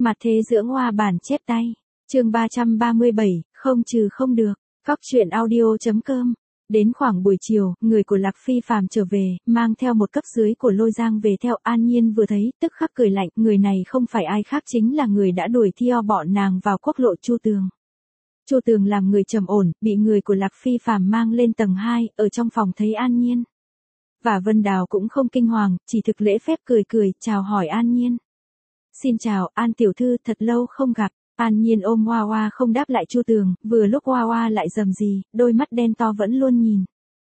Mặt thế dưỡng hoa bản chép tay. Chương 337, không trừ không được. Góc truyện audio.com. Đến khoảng buổi chiều, người của Lạc Phi Phàm trở về, mang theo một cấp dưới của Lôi Giang về theo. An Nhiên vừa thấy, tức khắc cười lạnh, người này không phải ai khác chính là người đã đuổi theo bọn nàng vào quốc lộ Chu Tường. Chu Tường làm người trầm ổn, bị người của Lạc Phi Phàm mang lên tầng 2, ở trong phòng thấy An Nhiên. Và Vân Đào cũng không kinh hoàng, chỉ thực lễ phép cười, chào hỏi An Nhiên. Xin chào, An tiểu thư, thật lâu không gặp. An Nhiên ôm Hoa Hoa không đáp lại Chu Tường, vừa lúc Hoa Hoa lại rầm rì, đôi mắt đen to vẫn luôn nhìn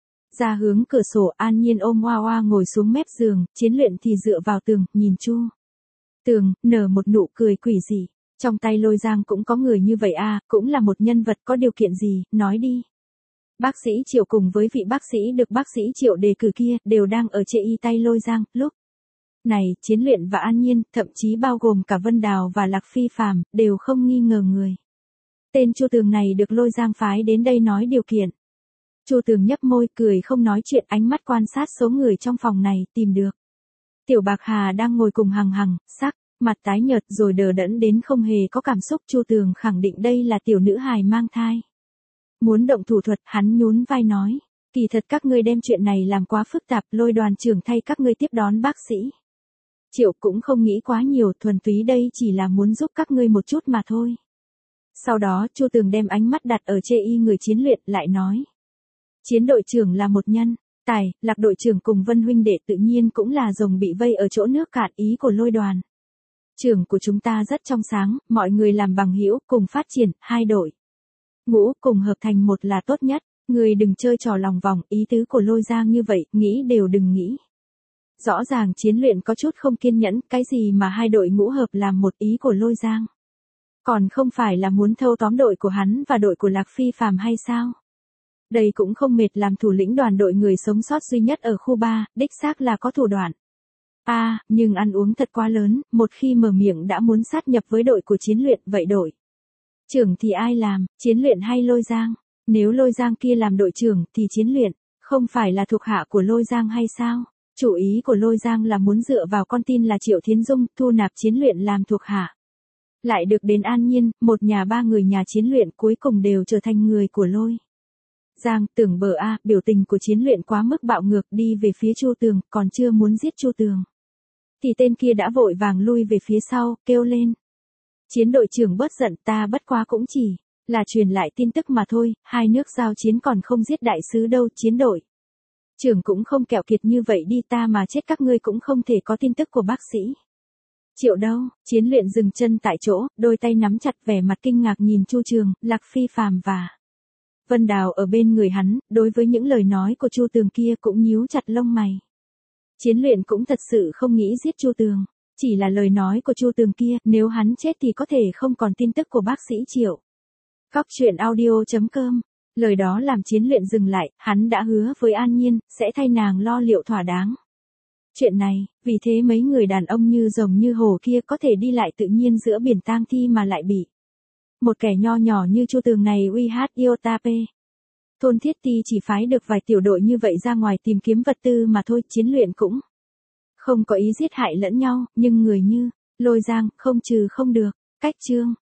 ra hướng cửa sổ. An Nhiên ôm Hoa Hoa ngồi xuống mép giường, Chiến Luyện thì dựa vào tường, nhìn Chu Tường, nở một nụ cười quỷ dị. Trong tay Lôi Giang cũng có người như vậy à, cũng là một nhân vật có điều kiện gì, nói đi. Bác sĩ Triệu cùng với vị bác sĩ được bác sĩ Triệu đề cử kia, đều đang ở chê y tay Lôi Giang, lúc này, Chiến Luyện và An Nhiên, thậm chí bao gồm cả Vân Đào và Lạc Phi Phàm, đều không nghi ngờ người. Tên Chu Tường này được Lôi Giang phái đến đây nói điều kiện. Chu Tường nhấp môi cười không nói chuyện, ánh mắt quan sát số người trong phòng này, tìm được. Tiểu Bạc Hà đang ngồi cùng Hằng, sắc mặt tái nhợt rồi đờ đẫn đến không hề có cảm xúc. Chu Tường khẳng định đây là tiểu nữ hài mang thai. Muốn động thủ thuật, hắn nhún vai nói, kỳ thật các ngươi đem chuyện này làm quá phức tạp, Lôi đoàn trưởng thay các ngươi tiếp đón bác sĩ Triệu cũng không nghĩ quá nhiều, thuần túy đây chỉ là muốn giúp các ngươi một chút mà thôi. Sau đó, Chu Tường đem ánh mắt đặt ở chê y người Chiến Luyện, lại nói. Chiến đội trưởng là một nhân tài, Lạc đội trưởng cùng Vân huynh đệ tự nhiên cũng là rồng bị vây ở chỗ nước cạn, ý của Lôi đoàn trưởng của chúng ta rất trong sáng, mọi người làm bằng hữu cùng phát triển, hai đội ngũ cùng hợp thành một là tốt nhất, người đừng chơi trò lòng vòng, ý tứ của Lôi Giang như vậy, nghĩ đều đừng nghĩ. Rõ ràng Chiến Luyện có chút không kiên nhẫn, cái gì mà hai đội ngũ hợp làm một, ý của Lôi Giang. Còn không phải là muốn thâu tóm đội của hắn và đội của Lạc Phi Phàm hay sao? Đây cũng không mệt, làm thủ lĩnh đoàn đội người sống sót duy nhất ở khu 3, đích xác là có thủ đoạn. Nhưng ăn uống thật quá lớn, một khi mở miệng đã muốn sát nhập với đội của Chiến Luyện, vậy đội trưởng thì ai làm, Chiến Luyện hay Lôi Giang? Nếu Lôi Giang kia làm đội trưởng thì Chiến Luyện không phải là thuộc hạ của Lôi Giang hay sao? Chủ ý của Lôi Giang là muốn dựa vào con tin là Triệu Thiến Dung, thu nạp Chiến Luyện làm thuộc hạ. Lại được đến An Nhiên, một nhà ba người nhà Chiến Luyện cuối cùng đều trở thành người của Lôi Giang. Tưởng bờ biểu tình của Chiến Luyện quá mức bạo ngược, đi về phía Chu Tường, còn chưa muốn giết Chu Tường thì tên kia đã vội vàng lui về phía sau, kêu lên. Chiến đội trưởng bớt giận, ta bất quá cũng chỉ là truyền lại tin tức mà thôi, hai nước giao chiến còn không giết đại sứ đâu. Chiến đội trưởng cũng không kẹo kiệt như vậy đi, ta mà chết các ngươi cũng không thể có tin tức của bác sĩ Triệu đâu. Chiến Luyện dừng chân tại chỗ, đôi tay nắm chặt, vẻ mặt kinh ngạc nhìn Chu Trường, Lạc Phi Phàm và Vân Đào ở bên người hắn, đối với những lời nói của Chu Tường kia cũng nhíu chặt lông mày. Chiến Luyện cũng thật sự không nghĩ giết Chu Tường, chỉ là lời nói của Chu Tường kia, nếu hắn chết thì có thể không còn tin tức của bác sĩ Triệu. Góc truyện audio.com. Lời đó làm Chiến Luyện dừng lại, hắn đã hứa với An Nhiên, sẽ thay nàng lo liệu thỏa đáng chuyện này, vì thế mấy người đàn ông như rồng như hổ kia có thể đi lại tự nhiên giữa biển tang thi mà lại bị một kẻ nho nhỏ như Chu Tường này uy hát Iotape. Thôn Thiết Ti chỉ phái được vài tiểu đội như vậy ra ngoài tìm kiếm vật tư mà thôi. Chiến Luyện cũng không có ý giết hại lẫn nhau, nhưng người như Lôi Giang không trừ không được. Cách chương